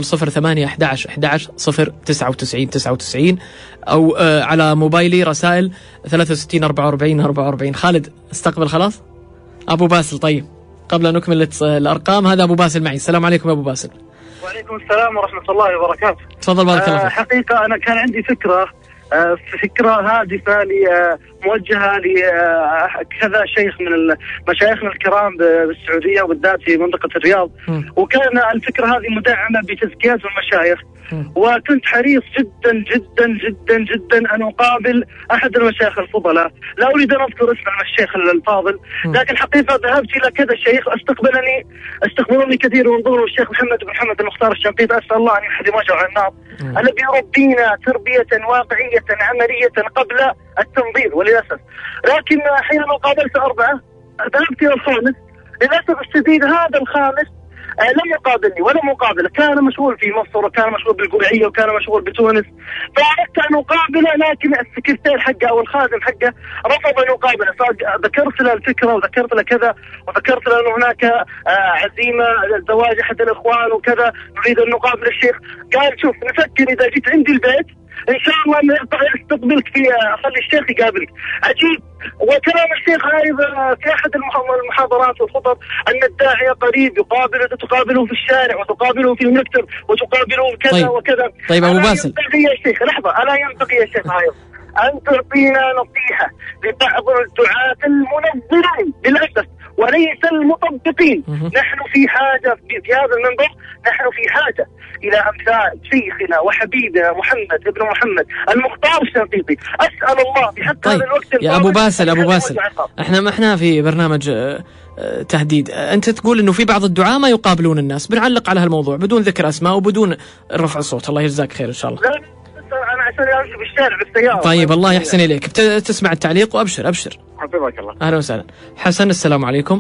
08-11-11-099-99 أو على موبايلي رسائل 63 44 44. خالد استقبل خلاص أبو باسل. طيب قبل أن نكمل الأرقام، هذا أبو باسل معي. السلام عليكم أبو باسل.
وعليكم السلام ورحمة الله وبركاته.
تفضل بارك الله فيك.
حقيقة أنا كان عندي فكرة هادفة موجهة لكذا شيخ من مشايخنا الكرام بالسعودية وبالذات في منطقة الرياض، وكان الفكرة هذه مدعمة بتزكيات المشايخ، وكنت حريص جدا جدا جدا جدا أن أقابل أحد المشايخ الفضلاء. لا أريد أن أذكر اسم الشيخ الفاضل، لكن حقيقة ذهبت إلى كذا شيخ استقبلني كثير من ضمنهم الشيخ محمد بن محمد المختار الشنقيطي، أسأل الله أن يحد وجهه النار، الذي يربينا تربية واقعية عملية قبل التنظير. وللأسف لكن حينما قابلت 4 ذهبت إلى الخامس، للأسف الشديد هذا الخامس لم يقابلني ولا مقابله، كان مشغول في مصر وكان مشغول بالقرعية وكان مشغول بتونس، فأردت أن أقابله لكن السكرتير حقه أو الخادم حقه رفض أن يقابله. فذكرت له الفكرة وذكرت له كذا وذكرت له أن هناك عزيمة زواج أحد الإخوان وكذا، نريد أن نقابل الشيخ. قال شوف نفكر إذا جيت عندي البيت إن شاء الله استقبلك في أخلي الشيخ يقابلك. عجيب. وكلام الشيخ أيضا في أحد المحاضرات والخطب أن الداعية قريب تقابله في الشارع وتقابله في المكتب وتقابله كذا.
طيب.
وكذا.
طيب أبو باسل،
ينبغي يا شيخ لحظة، ألا ينبغي يا شيخ أيضا أن تعطينا نصيحة لبعض الدعاة المنظرين للأسف وليس المطبقين. نحن في حاجة في هذا المنبر، نحن في حاجة إلى أمثال شيخنا وحبيبنا محمد ابن محمد المختار الشنقيطي. أسأل الله بحق هذا الوقت.
يا أبو باسل احنا في برنامج تهديد، أنت تقول إنه في بعض الدعاة ما يقابلون الناس، بنعلق على هالموضوع بدون ذكر أسماء وبدون رفع الصوت. الله يجزاك خير إن شاء الله.
أنا عشان أمشي بالشارع بالسيارة.
طيب الله يحسن إليك، تسمع التعليق وأبشر.
حفظك الله.
أهلا وسهلا. حسن السلام عليكم.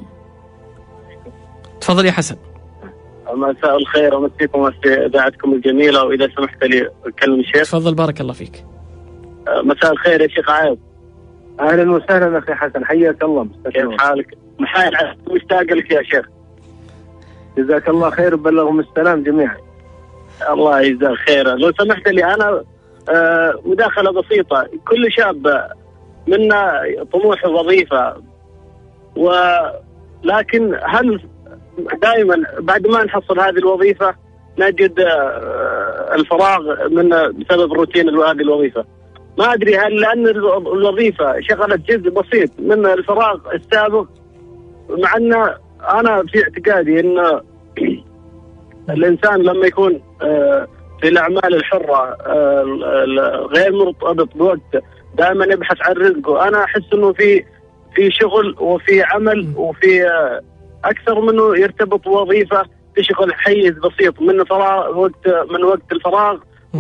تفضل يا حسن.
مساء الخير ومسيكم وفي إذاعتكم الجميلة، وإذا سمحت لي أكلم الشيخ.
تفضل بارك الله فيك.
مساء الخير يا شيخ عايض.
أهلا وسهلا أخي حسن، حياك الله.
كيف حالك؟ مشتاق لك يا شيخ.
جزاك الله خير وبلغهم السلام جميعا.
الله يجزاك خير. لو سمحت لي أنا مداخلة بسيطة. كل شاب منا طموح وظيفة، ولكن هل دائما بعد ما نحصل هذه الوظيفة نجد الفراغ بسبب روتين هذه الوظيفة؟ ما أدري هل لأن الوظيفة شغلت جزء بسيط من الفراغ السابق، مع أن أنا في اعتقادي أن الإنسان لما يكون في الأعمال الحرة غير مرتبط بوقت، دائما يبحث عن رزقه. أنا أحس أنه في شغل وفي عمل وفي أكثر منه يرتبط بوظيفة، تشغل حيز بسيط من وقت الفراغ،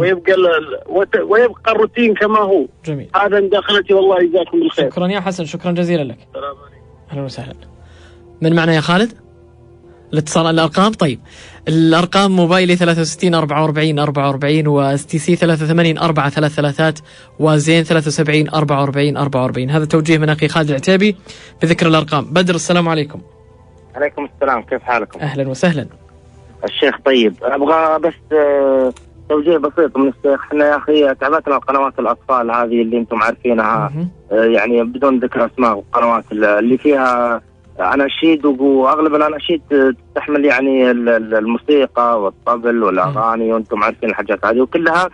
ويبقى الروتين كما هو.
جميل.
هذا مداخلتي والله يجزاكم بالخير.
شكرا يا حسن، شكرا جزيلا لك.
السلام عليكم.
أهلا وسهلا. من معنا يا خالد؟ الاتصال الأرقام. طيب الأرقام موبايلي 63 44 44 وستي سي 83 433 وزين 73 44 44. هذا توجيه من أخي خالد العتيبي بذكر الأرقام. بدر السلام عليكم.
عليكم السلام، كيف حالكم؟
أهلا وسهلا.
الشيخ طيب، أبغى بس توجيه بسيط من الشيخ. احنا يا أخي تعبتنا قنوات الأطفال هذه اللي أنتم عارفينها، يعني بدون ذكر أسماء، القنوات اللي فيها أناشيد، وأغلب الأناشيد تحمل يعني الموسيقى والطبل والأغاني، وأنتم عارفين الحاجات هذه، وكلها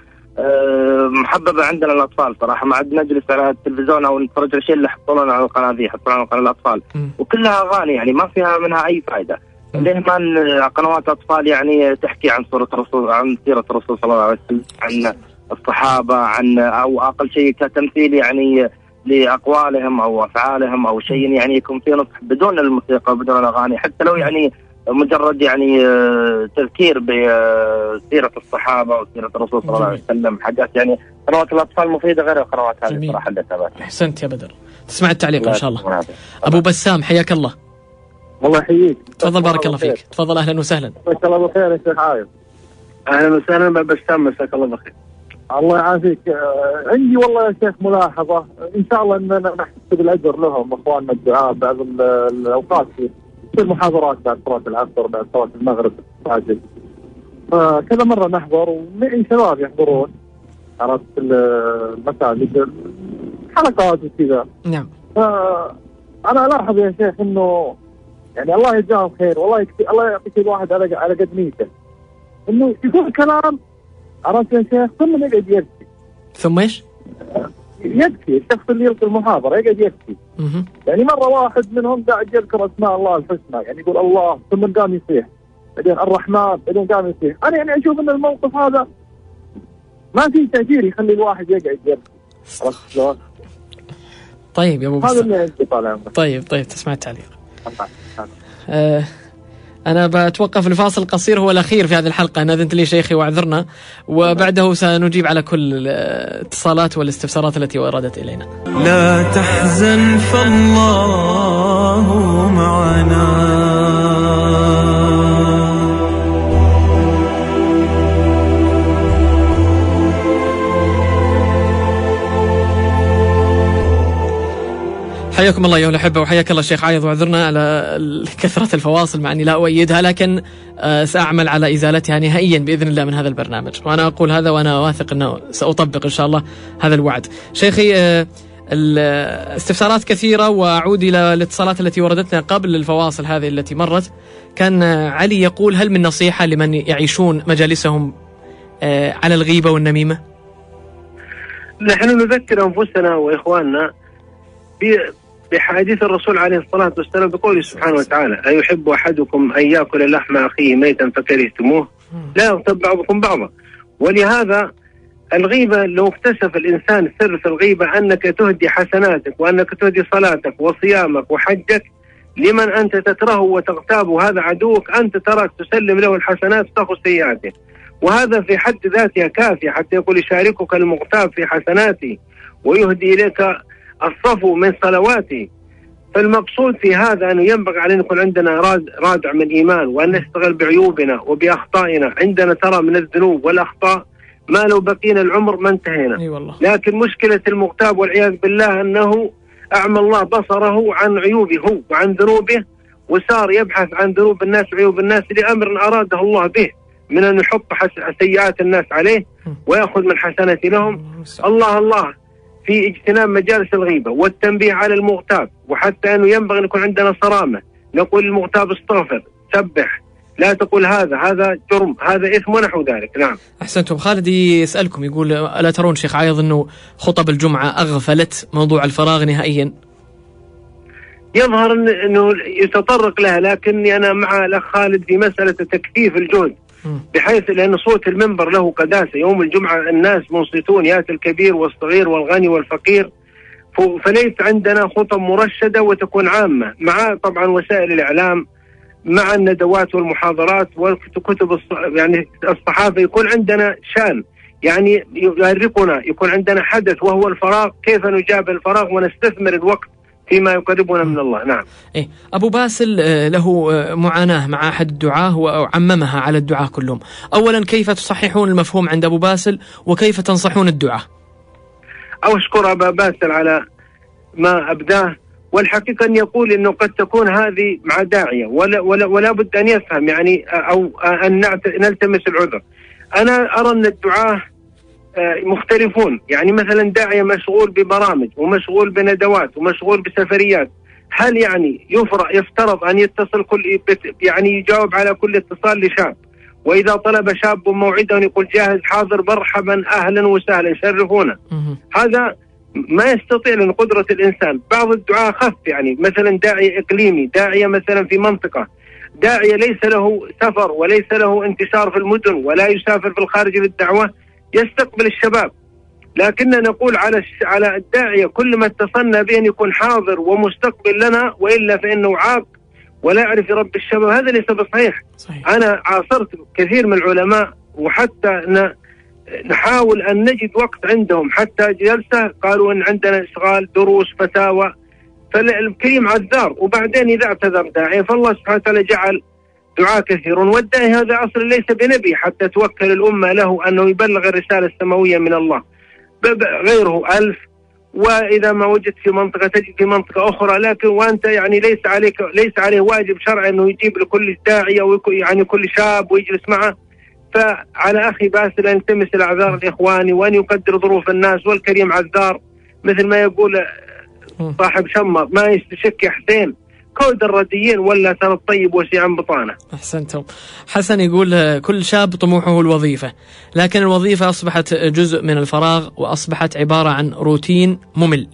محببة عندنا الأطفال صراحة. ما عاد نجلس على التلفزيون أو نتفرج على الشيء اللي يحطوا لنا على القناة ذي، يحطوا لنا على قناة الأطفال، وكلها أغاني يعني ما فيها منها أي فائدة. ليه ما قنوات أطفال يعني تحكي عن سيرة الرسول صلى الله عليه وسلم، عن الصحابة، عن أو أقل شيء كتمثيل يعني لأقوالهم أو أفعالهم أو شيء يعني يكون فيه نصح بدون الموسيقى وبدون الأغاني، حتى لو يعني مجرد يعني تذكير بسيرة الصحابة وسيرة الرسول صلى الله عليه وسلم، حاجات يعني. قنوات الأطفال مفيدة غير القنوات هذه صراحة اللي تابعتها.
أحسنت يا بدر، تسمع التعليق إن شاء الله. أبو بسام حياك الله.
الله يحييك.
تفضل بارك الله فيك. تفضل أهلا وسهلا.
مساك الله بالخير يا شيخ عايض.
أهلا وسهلا بسام، مساك الله بالخير.
الله يعافيك. عندي والله يا شيخ ملاحظة، إن شاء الله أننا نحسب الأجر لهم إخواننا الدعاء بعض الأوقات في المحاضرات بعد صلاة العصر، بعد صلاة المغرب الساجد، كذا مرة نحضر ومعي شباب يحضرون عرفت المساجد حلقات وكذا.
نعم.
أنا ألاحظ يا شيخ إنه يعني الله يجزاهم خير، والله الله يعطيك الواحد على قد نيته، إنه يقول كلام عرفت يا شيخ ثم يقعد يبكي.
ثم ايش؟
يبكي الشخص اللي يلقي المحاضرة يقعد يبكي. يعني مرة واحد منهم قاعد يذكر أسماء الله الحسنى، يعني يقول الله ثم قام يصيح، بعدين الرحمن، بعدين قام يصيح. أنا يعني أشوف إن الموقف هذا ما فيه تأثير يخلي الواحد يقعد يبكي.
طيب يا أبو
هذا اللي عندي طال عمرك.
طيب تسمع التعليق. أنا بتوقف لفاصل قصير هو الأخير في هذه الحلقة، نذنت لي شيخي واعذرنا، وبعده سنجيب على كل الاتصالات والاستفسارات التي وردت إلينا.
لا تحزن فالله معنا.
حياكم الله أيها الأحبة، وحياك الله الشيخ عايض، واعذرنا على كثرة الفواصل مع أني لا أؤيدها، لكن سأعمل على إزالتها نهائيا بإذن الله من هذا البرنامج، وأنا أقول هذا وأنا واثق أنه سأطبق إن شاء الله هذا الوعد. شيخي الاستفسارات كثيرة، وأعود إلى الاتصالات التي وردتنا قبل الفواصل هذه التي مرت. كان علي يقول: هل من نصيحة لمن يعيشون مجالسهم على الغيبة والنميمة؟
نحن نذكر أنفسنا وإخواننا بحديث الرسول عليه الصلاة والسلام بقوله سبحانه وتعالى: أيحب أحدكم أن يأكل لحم أخيه ميتا فكرهتموه لا يغتب بعضكم بعضا. ولهذا الغيبة لو اكتسب الإنسان سر في الغيبة أنك تهدي حسناتك وأنك تهدي صلاتك وصيامك وحجك لمن أنت تكرهه وتغتابه، هذا عدوك، أنت تراك تسلم له الحسنات وتأخذ سيئاته، وهذا في حد ذاتها كافية حتى يقول: يشاركك المغتاب في حسناتي ويهدي إليك الصفو من صلواتي. فالمقصود في هذا أنه ينبغي علينا يكون عندنا رادع من إيمان، وأن نشتغل بعيوبنا وبأخطائنا. عندنا ترى من الذنوب والأخطاء ما لو بقينا العمر ما انتهينا. لكن مشكلة المغتاب والعياذ بالله أنه أعمى الله بصره عن عيوبه هو وعن ذنوبه، وصار يبحث عن ذنوب الناس وعيوب الناس لأمر أراده الله به، من أن يحط سيئات الناس عليه ويأخذ من حسنات لهم. الله في اجتناب مجالس الغيبة والتنبيه على المغتاب، وحتى أنه ينبغي أن يكون عندنا صرامة، نقول للمغتاب: استغفر، سبح، لا تقول هذا جرم، هذا إثم ونحو ذلك. نعم.
أحسنتم. خالد يسألكم يقول: ألا ترون شيخ عايض أنه خطب الجمعة أغفلت موضوع الفراغ نهائيا؟
يظهر أنه يتطرق لها، لكني أنا مع الأخ خالد في مسألة تكثيف الجهد، بحيث لأن صوت المنبر له قداسة. يوم الجمعة الناس منصتون، يأتي الكبير والصغير والغني والفقير، فليس عندنا خطب مرشدة وتكون عامة، مع طبعا وسائل الإعلام، مع الندوات والمحاضرات وكتب يعني الصحافة. يكون عندنا شان يعني يغرقنا، يكون عندنا حدث وهو الفراغ، كيف نجاب الفراغ ونستثمر الوقت فيما يقربنا من الله. نعم.
إيه. أبو باسل له معاناة مع أحد الدعاة وعممها على الدعاة كلهم. أولا، كيف تصححون المفهوم عند أبو باسل وكيف تنصحون الدعاة؟
أشكر أبا باسل على ما أبداه، والحقيقة أن يقول أنه قد تكون هذه مع داعية ولا بد أن يفهم يعني أو أن نلتمس العذر. أنا أرى أن الدعاة مختلفون، يعني مثلا داعية مشغول ببرامج ومشغول بندوات ومشغول بسفريات، هل يعني يفترض أن يتصل يعني يجاوب على كل اتصال لشاب، وإذا طلب شاب موعدا يقول جاهز حاضر مرحبا أهلا وسهلا شرفونا؟ هذا ما يستطيع لأن قدرة الإنسان. بعض الدعاء خف، يعني مثلا داعية إقليمي، داعية مثلا في منطقة، داعية ليس له سفر وليس له انتشار في المدن ولا يسافر في الخارج للدعوة، يستقبل الشباب. لكننا نقول على الداعية كل ما اتصلنا به أن يكون حاضر ومستقبل لنا، وإلا فإنه عاق ولا يعرف يربي الشباب. هذا ليس بصحيح. أنا عاصرت كثير من العلماء وحتى نحاول أن نجد وقت عندهم، حتى جلسة قالوا أن عندنا إشغال دروس فتاوى، فالكريم عذار. وبعدين إذا اعتذر داعي فالله سبحانه وتعالى جعل دعاء كثيرون، والداعي هذا أصلا ليس بنبي حتى توكل الأمة له أنه يبلغ الرسالة السماوية من الله، غيره 1000، وإذا ما وجدت في منطقة تجد في منطقة أخرى. لكن وأنت يعني ليس عليه واجب شرعي أنه يجيب لكل داعية يعني كل شاب ويجلس معه. فعلى أخي باسل أن يلتمس الأعذار الإخواني وأن يقدر ظروف الناس، والكريم عذار مثل ما يقول صاحب شمر ما يستشك يا حسين، كود الرديين ولا ترى الطيب وسيعا بطانه.
أحسنتم. حسن يقول كل شاب طموحه الوظيفة، لكن الوظيفة أصبحت جزء من الفراغ وأصبحت عبارة عن روتين ممل.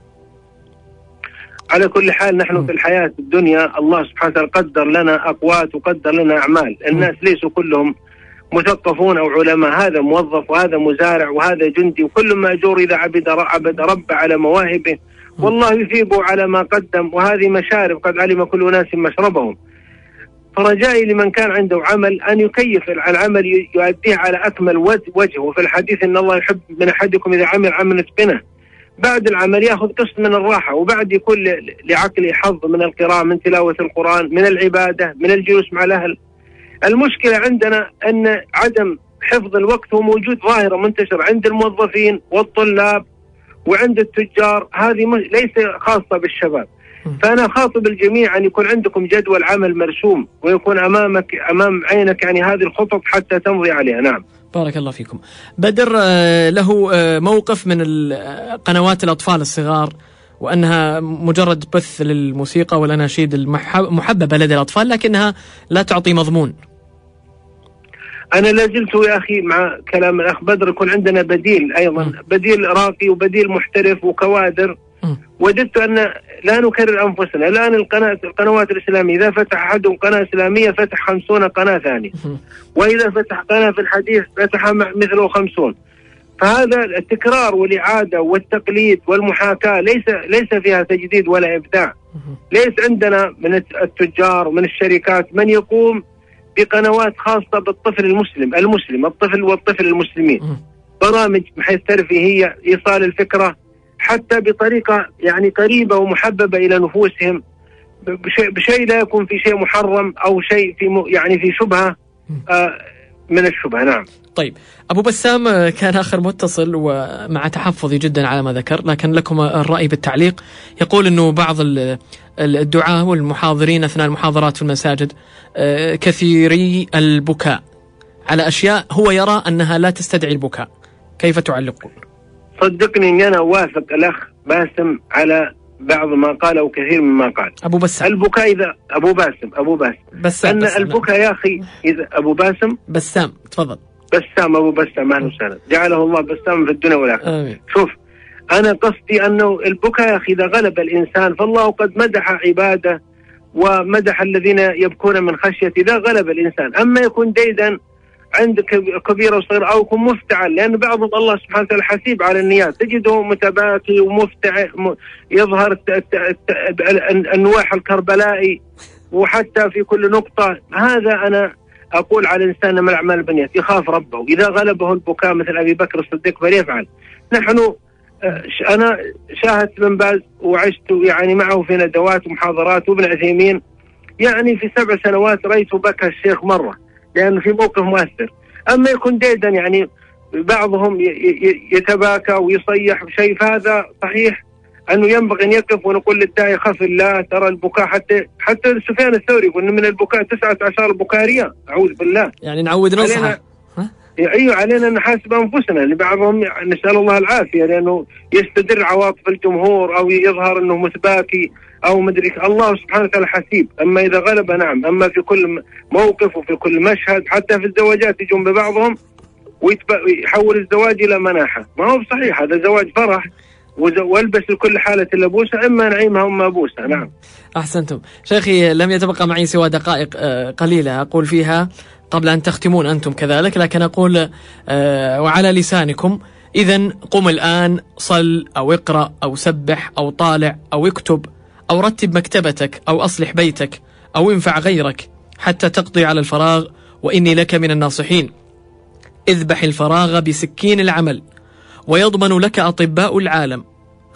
على كل حال نحن في الحياة الدنيا الله سبحانه وتعالى قدر لنا أقوات وقدر لنا أعمال. الناس ليسوا كلهم مثقفون أو علماء، هذا موظف وهذا مزارع وهذا جندي، وكل ما أجور إذا عبد رب على مواهبه، والله يثيبه على ما قدم. وهذه مشارب قد علم كل ناس مشربهم. فرجائي لمن كان عنده عمل أن يكيف العمل يؤديه على أكمل وجه. وفي الحديث إن الله يحب من أحدكم إذا عمل يتقنه، بعد العمل يأخذ قسط من الراحة، وبعد يكون لعقله حظ من القراءة، من تلاوة القرآن، من العبادة، من الجلوس مع الأهل. المشكلة عندنا أن عدم حفظ الوقت هو موجود، ظاهرة منتشرة عند الموظفين والطلاب وعند التجار. هذه ليس خاصة بالشباب. فأنا خاطب الجميع أن يكون عندكم جدول عمل مرسوم ويكون أمام عينك يعني هذه الخطط حتى تمضي عليها. نعم.
بارك الله فيكم. بدر له موقف من قنوات الأطفال الصغار، وأنها مجرد بث للموسيقى والأناشيد المحببة لدى الأطفال، لكنها لا تعطي مضمون.
أنا لازلت يا أخي مع كلام الأخ بدر، يكون عندنا بديل أيضا، بديل راقي وبديل محترف وكوادر. وجدت أن لا نكرر أنفسنا. الآن القنوات الإسلامية إذا فتح أحدهم قناة إسلامية فتح 50 قناة ثانية، وإذا فتح قناة في الحديث فتح مثله 50. فهذا التكرار والإعادة والتقليد والمحاكاة ليس فيها تجديد ولا إبداع. ليس عندنا من التجار ومن الشركات من يقوم بقنوات خاصة بالطفل المسلم الطفل والطفل المسلمين، برامج بحيث ترفيهية، إيصال الفكرة حتى بطريقة يعني قريبة ومحببة إلى نفوسهم، بشيء لا يكون في شيء محرم أو شيء في شبهة من الشبهة. نعم.
طيب أبو بسام كان آخر متصل ومع تحفظي جدا على ما ذكر، لكن لكم الرأي بالتعليق. يقول أنه بعض الدعاة والمحاضرين أثناء المحاضرات في المساجد كثيري البكاء على أشياء هو يرى أنها لا تستدعي البكاء، كيف تعلقون؟
صدقني أن أنا أوافق الأخ باسم على بعض ما قال أو كثير مما قال.
أبو بسام
البكاء إذا أبو باسم أن البكاء يا أخي إذا أبو بسام
تفضل.
بسام أبو بسام أهلا وسهلا، جعله الله بسام في الدنيا والآخرة. شوف أنا قصدي أنه البكاء يا أخي إذا غلب الإنسان فالله قد مدح عباده ومدح الذين يبكون من خشية إذا غلب الإنسان. أما يكون ديدا عند كبير وصغير أو يكون مفتعل، لأن بعض الله سبحانه وتعالى حسيب على النيات، تجده متباكي ومفتعل يظهر النواح الكربلائي وحتى في كل نقطة. هذا أنا أقول على الإنسان ما الأعمال بالنيات، يخاف ربه. إذا غلبه البكاء مثل أبي بكر الصديق فليفعل. نحن أنا شاهدت بن باز وعشت يعني معه في ندوات ومحاضرات، وابن عثيمين يعني في 7 سنوات رأيته بكى الشيخ مرة لأنه في موقف مؤثر. أما يكون ديدا يعني بعضهم يتباكى ويصيح بشيء، فهذا صحيح أنه ينبغي أن يقف ونقول للداعي خف الله، ترى البكاء حتى سفيان الثوري يقول من البكاء 19 البكاء رياء، أعوذ بالله.
يعني نعود نصحى.
أيوة علينا أن نحاسب أنفسنا، لبعضهم نسأل الله العافية لأنه يستدر عواطف الجمهور أو يظهر أنه متباكي أو مدري. الله سبحانه وتعالى حسيب، أما إذا غلب نعم، أما في كل موقف وفي كل مشهد حتى في الزواجات يجون ببعضهم ويحول الزواج إلى مناحة. ما هو صحيح، هذا زواج فرح والبس لكل حالة اللبوسة، إما نعيمها وما بوسها. نعم
أحسنتم شيخي. لم يتبقى معي سوى دقائق قليلة أقول فيها قبل أن تختمون أنتم كذلك، لكن أقول وعلى لسانكم. إذن قم الآن، صل أو اقرأ أو سبح أو طالع أو اكتب أو رتب مكتبتك أو أصلح بيتك أو انفع غيرك حتى تقضي على الفراغ، وإني لك من الناصحين. اذبح الفراغ بسكين العمل، ويضمن لك أطباء العالم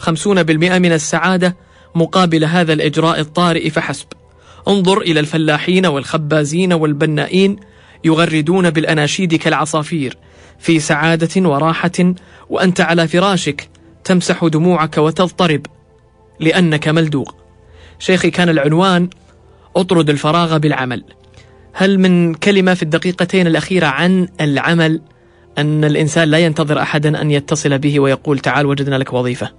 50% من السعادة مقابل هذا الإجراء الطارئ فحسب. انظر إلى الفلاحين والخبازين والبنائين يغردون بالأناشيد كالعصافير في سعادة وراحة، وأنت على فراشك تمسح دموعك وتضطرب لأنك ملدوغ. شيخي، كان العنوان اطرد الفراغ بالعمل. هل من كلمة في الدقيقتين الأخيرة عن العمل، أن الإنسان لا ينتظر أحدا أن يتصل به ويقول تعال وجدنا لك وظيفة؟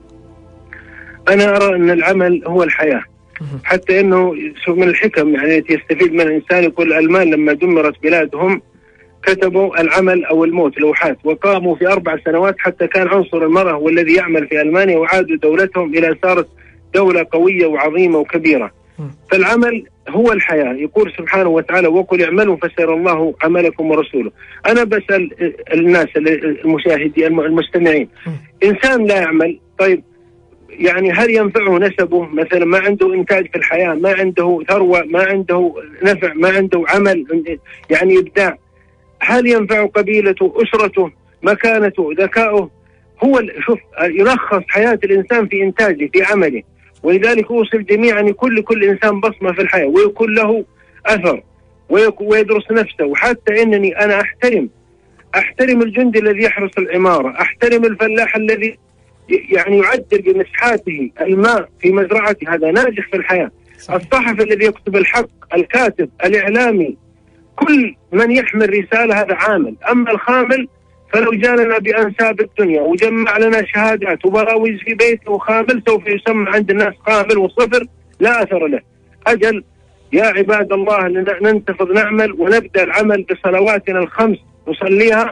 أنا أرى أن العمل هو الحياة، حتى أنه من الحكم يعني يستفيد من الإنسان. يقول الألمان لما دمرت بلادهم كتبوا العمل أو الموت لوحات، وقاموا في 4 سنوات حتى كان عنصر المرأة هو الذي يعمل في ألمانيا، وعادوا دولتهم إلى صارت دولة قوية وعظيمة وكبيرة. فالعمل هو الحياة. يقول سبحانه وتعالى وقل اعملوا فسيرى الله عملكم ورسوله. أنا بسأل الناس المشاهدين المستمعين، إنسان لا يعمل، طيب يعني هل ينفعه نسبه مثلا؟ ما عنده إنتاج في الحياة، ما عنده ثروة، ما عنده نفع، ما عنده عمل يعني إبداع. هل ينفع قبيلته، أسرته، مكانته، ذكاؤه؟ هو شوف يلخص حياة الإنسان في إنتاجه، في عمله. ولذلك أوصل جميعا يكون لكل إنسان بصمة في الحياة، ويكون له أثر، ويدرس نفسه. وحتى إنني أنا أحترم الجندي الذي يحرس العمارة، أحترم الفلاح الذي يعني يعدل بمسحاته الماء في مزرعته، هذا ناجح في الحياة. الصحفي الذي يكتب الحق، الكاتب، الإعلامي، كل من يحمل رسالة هذا عامل. أما الخامل فلو جالنا بأنساب الدنيا وجمع لنا شهادات وبراويز في بيته خامل، سوف يسمى عند الناس خامل وصفر لا أثر له. أجل يا عباد الله ننتفض نعمل، ونبدأ العمل بصلواتنا ال5 نصليها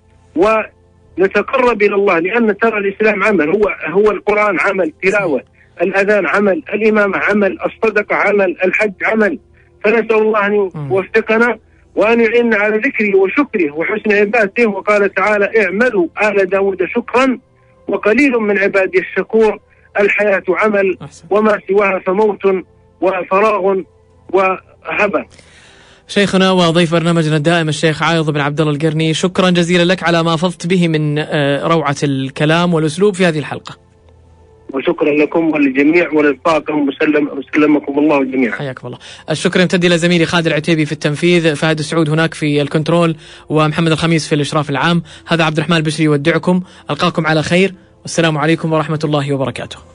ونتقرب إلى الله، لأن ترى الإسلام عمل. هو القرآن عمل، تلاوة، الأذان عمل، الإمامة عمل، الصدقة عمل، الحج عمل. فنسأل الله أن يوفقنا وأن يعيننا على ذكره وشكره وحسن عبادته. وقال تعالى اعملوا آل داود شكرا وقليل من عبادي الشكور. الحياة عمل وما سواها فموت وفراغ وهبة.
شيخنا وضيف برنامجنا الدائم الشيخ عايض بن عبد الله القرني، شكرا جزيلا لك على ما فضت به من روعة الكلام والأسلوب في هذه الحلقة.
وشكرا لكم وللجميع وللطاقم، وسلمكم الله جميعا.
حياكم الله. الشكر يمتد إلى زميلي خالد العتيبي في التنفيذ، فهد السعود هناك في الكنترول، ومحمد الخميس في الإشراف العام. هذا عبد الرحمن البشري يودعكم، ألقاكم على خير، والسلام عليكم ورحمة الله وبركاته.